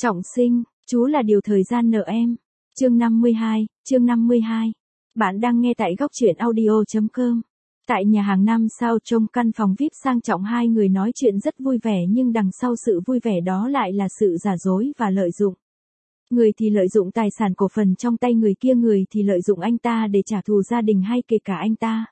Trọng sinh, chú là điều thời gian nợ em. Chương 52. Bạn đang nghe tại góc truyện audio.com. Tại nhà hàng 5 sao trong căn phòng VIP sang trọng, hai người nói chuyện rất vui vẻ, nhưng đằng sau sự vui vẻ đó lại là sự giả dối và lợi dụng. Người thì lợi dụng tài sản cổ phần trong tay người kia, người thì lợi dụng anh ta để trả thù gia đình hay kể cả anh ta.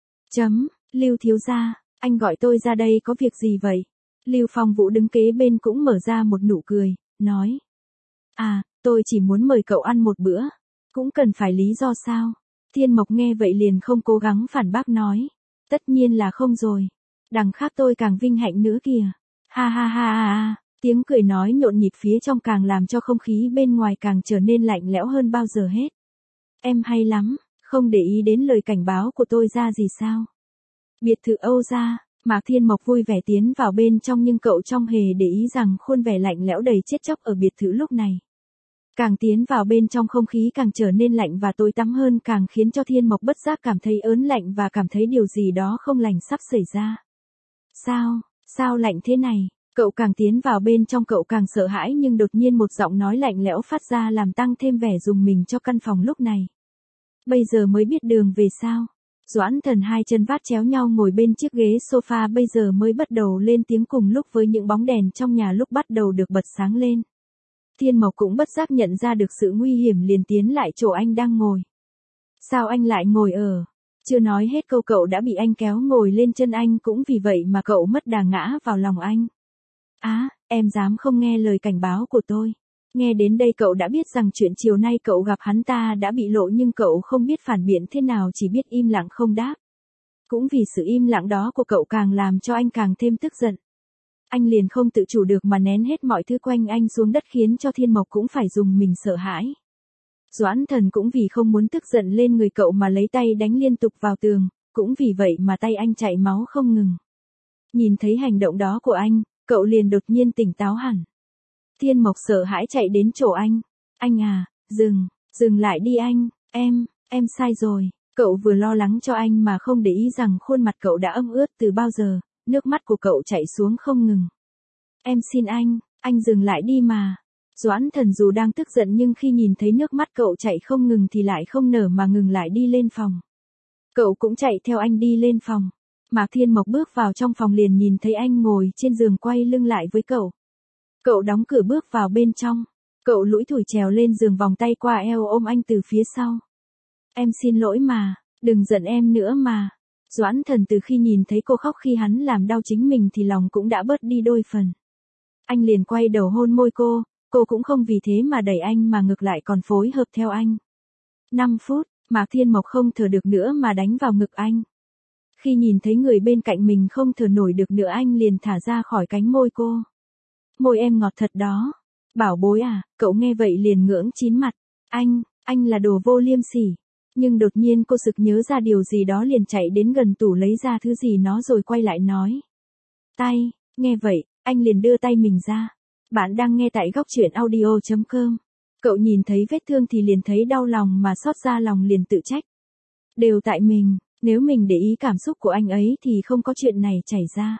Lưu thiếu gia, anh gọi tôi ra đây có việc gì vậy? Lưu Phong Vũ đứng kế bên cũng mở ra một nụ cười, nói. À, tôi chỉ muốn mời cậu ăn một bữa. Cũng cần phải lý do sao? Thiên Mộc nghe vậy liền không cố gắng phản bác, nói. Tất nhiên là không rồi. Đằng khác tôi càng vinh hạnh nữa kìa. Ha ha ha ha ha. Tiếng cười nói nhộn nhịp phía trong càng làm cho không khí bên ngoài càng trở nên lạnh lẽo hơn bao giờ hết. Em hay lắm, không để ý đến lời cảnh báo của tôi ra gì sao? Biệt thự Âu gia. Mạc Thiên Mộc vui vẻ tiến vào bên trong, nhưng cậu trong hề để ý rằng khuôn vẻ lạnh lẽo đầy chết chóc ở biệt thự lúc này. Càng tiến vào bên trong, không khí càng trở nên lạnh và tối tăm hơn, càng khiến cho Thiên Mộc bất giác cảm thấy ớn lạnh và cảm thấy điều gì đó không lành sắp xảy ra. Sao lạnh thế này? Cậu càng tiến vào bên trong cậu càng sợ hãi, nhưng đột nhiên một giọng nói lạnh lẽo phát ra làm tăng thêm vẻ rùng mình cho căn phòng lúc này. Bây giờ mới biết đường về sao? Doãn Thần hai chân vắt chéo nhau ngồi bên chiếc ghế sofa bây giờ mới bắt đầu lên tiếng, cùng lúc với những bóng đèn trong nhà lúc bắt đầu được bật sáng lên. Thiên Mộc cũng bất giác nhận ra được sự nguy hiểm, liền tiến lại chỗ anh đang ngồi. Sao anh lại ngồi ở? Chưa nói hết câu cậu đã bị anh kéo ngồi lên chân anh, cũng vì vậy mà cậu mất đà ngã vào lòng anh. Em dám không nghe lời cảnh báo của tôi. Nghe đến đây cậu đã biết rằng chuyện chiều nay cậu gặp hắn ta đã bị lộ, nhưng cậu không biết phản biện thế nào, chỉ biết im lặng không đáp. Cũng vì sự im lặng đó của cậu càng làm cho anh càng thêm tức giận. Anh liền không tự chủ được mà nén hết mọi thứ quanh anh xuống đất, khiến cho Thiên Mộc cũng phải dùng mình sợ hãi. Doãn Thần cũng vì không muốn tức giận lên người cậu mà lấy tay đánh liên tục vào tường, cũng vì vậy mà tay anh chảy máu không ngừng. Nhìn thấy hành động đó của anh, cậu liền đột nhiên tỉnh táo hẳn. Thiên Mộc sợ hãi chạy đến chỗ anh. Anh à, dừng lại đi anh, em sai rồi. Cậu vừa lo lắng cho anh mà không để ý rằng khuôn mặt cậu đã ẩm ướt từ bao giờ, nước mắt của cậu chảy xuống không ngừng. Em xin anh dừng lại đi mà. Doãn Thần dù đang tức giận nhưng khi nhìn thấy nước mắt cậu chảy không ngừng thì lại không nở mà ngừng lại đi lên phòng. Cậu cũng chạy theo anh đi lên phòng. Mạc Thiên Mộc bước vào trong phòng liền nhìn thấy anh ngồi trên giường quay lưng lại với cậu. Cậu đóng cửa bước vào bên trong. Cậu lủi thủi trèo lên giường, vòng tay qua eo ôm anh từ phía sau. Em xin lỗi mà, đừng giận em nữa mà. Doãn Thần từ khi nhìn thấy cô khóc khi hắn làm đau chính mình thì lòng cũng đã bớt đi đôi phần. Anh liền quay đầu hôn môi cô cũng không vì thế mà đẩy anh mà ngược lại còn phối hợp theo anh. 5 phút, Mạc Thiên Mộc không thở được nữa mà đánh vào ngực anh. Khi nhìn thấy người bên cạnh mình không thở nổi được nữa, anh liền thả ra khỏi cánh môi cô. Môi em ngọt thật đó. Bảo bối à, cậu nghe vậy liền ngưỡng chín mặt. Anh là đồ vô liêm sỉ. Nhưng đột nhiên cô sực nhớ ra điều gì đó, liền chạy đến gần tủ lấy ra thứ gì nó rồi quay lại nói. Tay, nghe vậy, anh liền đưa tay mình ra. Bạn đang nghe tại góc truyện audio.com. Cậu nhìn thấy vết thương thì liền thấy đau lòng mà xót ra lòng, liền tự trách. Đều tại mình, nếu mình để ý cảm xúc của anh ấy thì không có chuyện này xảy ra.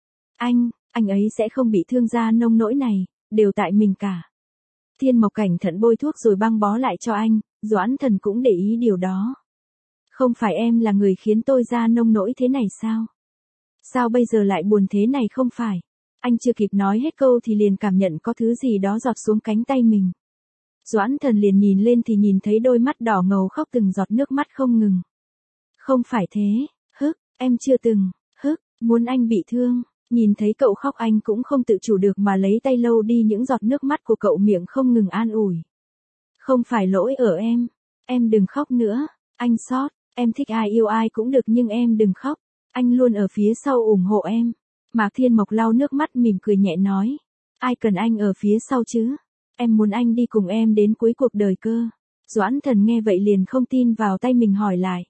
Anh ấy sẽ không bị thương ra nông nỗi này, đều tại mình cả. Thiên Mộc cẩn thận bôi thuốc rồi băng bó lại cho anh, Doãn Thần cũng để ý điều đó. Không phải em là người khiến tôi ra nông nỗi thế này sao? Sao bây giờ lại buồn thế này không phải? Anh chưa kịp nói hết câu thì liền cảm nhận có thứ gì đó giọt xuống cánh tay mình. Doãn Thần liền nhìn lên thì nhìn thấy đôi mắt đỏ ngầu khóc từng giọt nước mắt không ngừng. Không phải thế, em chưa từng, muốn anh bị thương. Nhìn thấy cậu khóc anh cũng không tự chủ được mà lấy tay lau đi những giọt nước mắt của cậu, miệng không ngừng an ủi. Không phải lỗi ở em đừng khóc nữa, anh xót, em thích ai yêu ai cũng được nhưng em đừng khóc, anh luôn ở phía sau ủng hộ em. Mạc Thiên Mộc lau nước mắt mỉm cười nhẹ nói, ai cần anh ở phía sau chứ, em muốn anh đi cùng em đến cuối cuộc đời cơ. Doãn Thần nghe vậy liền không tin vào tay mình hỏi lại.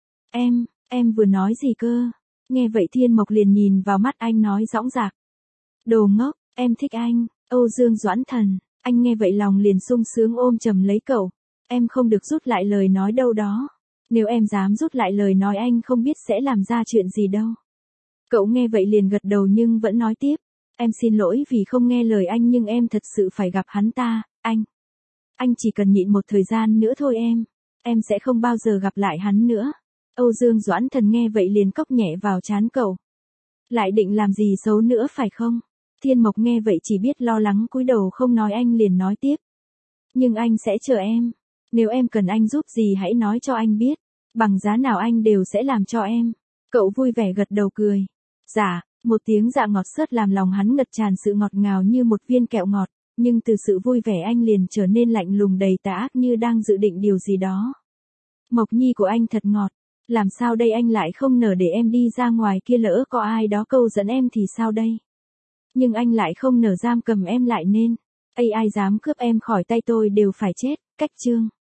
Em vừa nói gì cơ? Nghe vậy Thiên Mộc liền nhìn vào mắt anh nói dõng dạc. Đồ ngốc, em thích anh, Âu Dương Doãn Thần. Anh nghe vậy lòng liền sung sướng ôm chầm lấy cậu. Em không được rút lại lời nói đâu đó. Nếu em dám rút lại lời nói anh không biết sẽ làm ra chuyện gì đâu. Cậu nghe vậy liền gật đầu nhưng vẫn nói tiếp. Em xin lỗi vì không nghe lời anh nhưng em thật sự phải gặp hắn ta, anh. Anh chỉ cần nhịn một thời gian nữa thôi em. Em sẽ không bao giờ gặp lại hắn nữa. Âu Dương Doãn Thần nghe vậy liền cốc nhẹ vào trán cậu. Lại định làm gì xấu nữa phải không? Thiên Mộc nghe vậy chỉ biết lo lắng cúi đầu không nói, anh liền nói tiếp. Nhưng anh sẽ chờ em. Nếu em cần anh giúp gì hãy nói cho anh biết. Bằng giá nào anh đều sẽ làm cho em. Cậu vui vẻ gật đầu cười. Dạ, một tiếng dạ ngọt xớt làm lòng hắn ngập tràn sự ngọt ngào như một viên kẹo ngọt. Nhưng từ sự vui vẻ anh liền trở nên lạnh lùng đầy tà ác như đang dự định điều gì đó. Mộc Nhi của anh thật ngọt. Làm sao đây, anh lại không nỡ để em đi ra ngoài kia, lỡ có ai đó câu dẫn em thì sao đây? Nhưng anh lại không nỡ giam cầm em lại nên. Ai dám cướp em khỏi tay tôi đều phải chết. Cách chương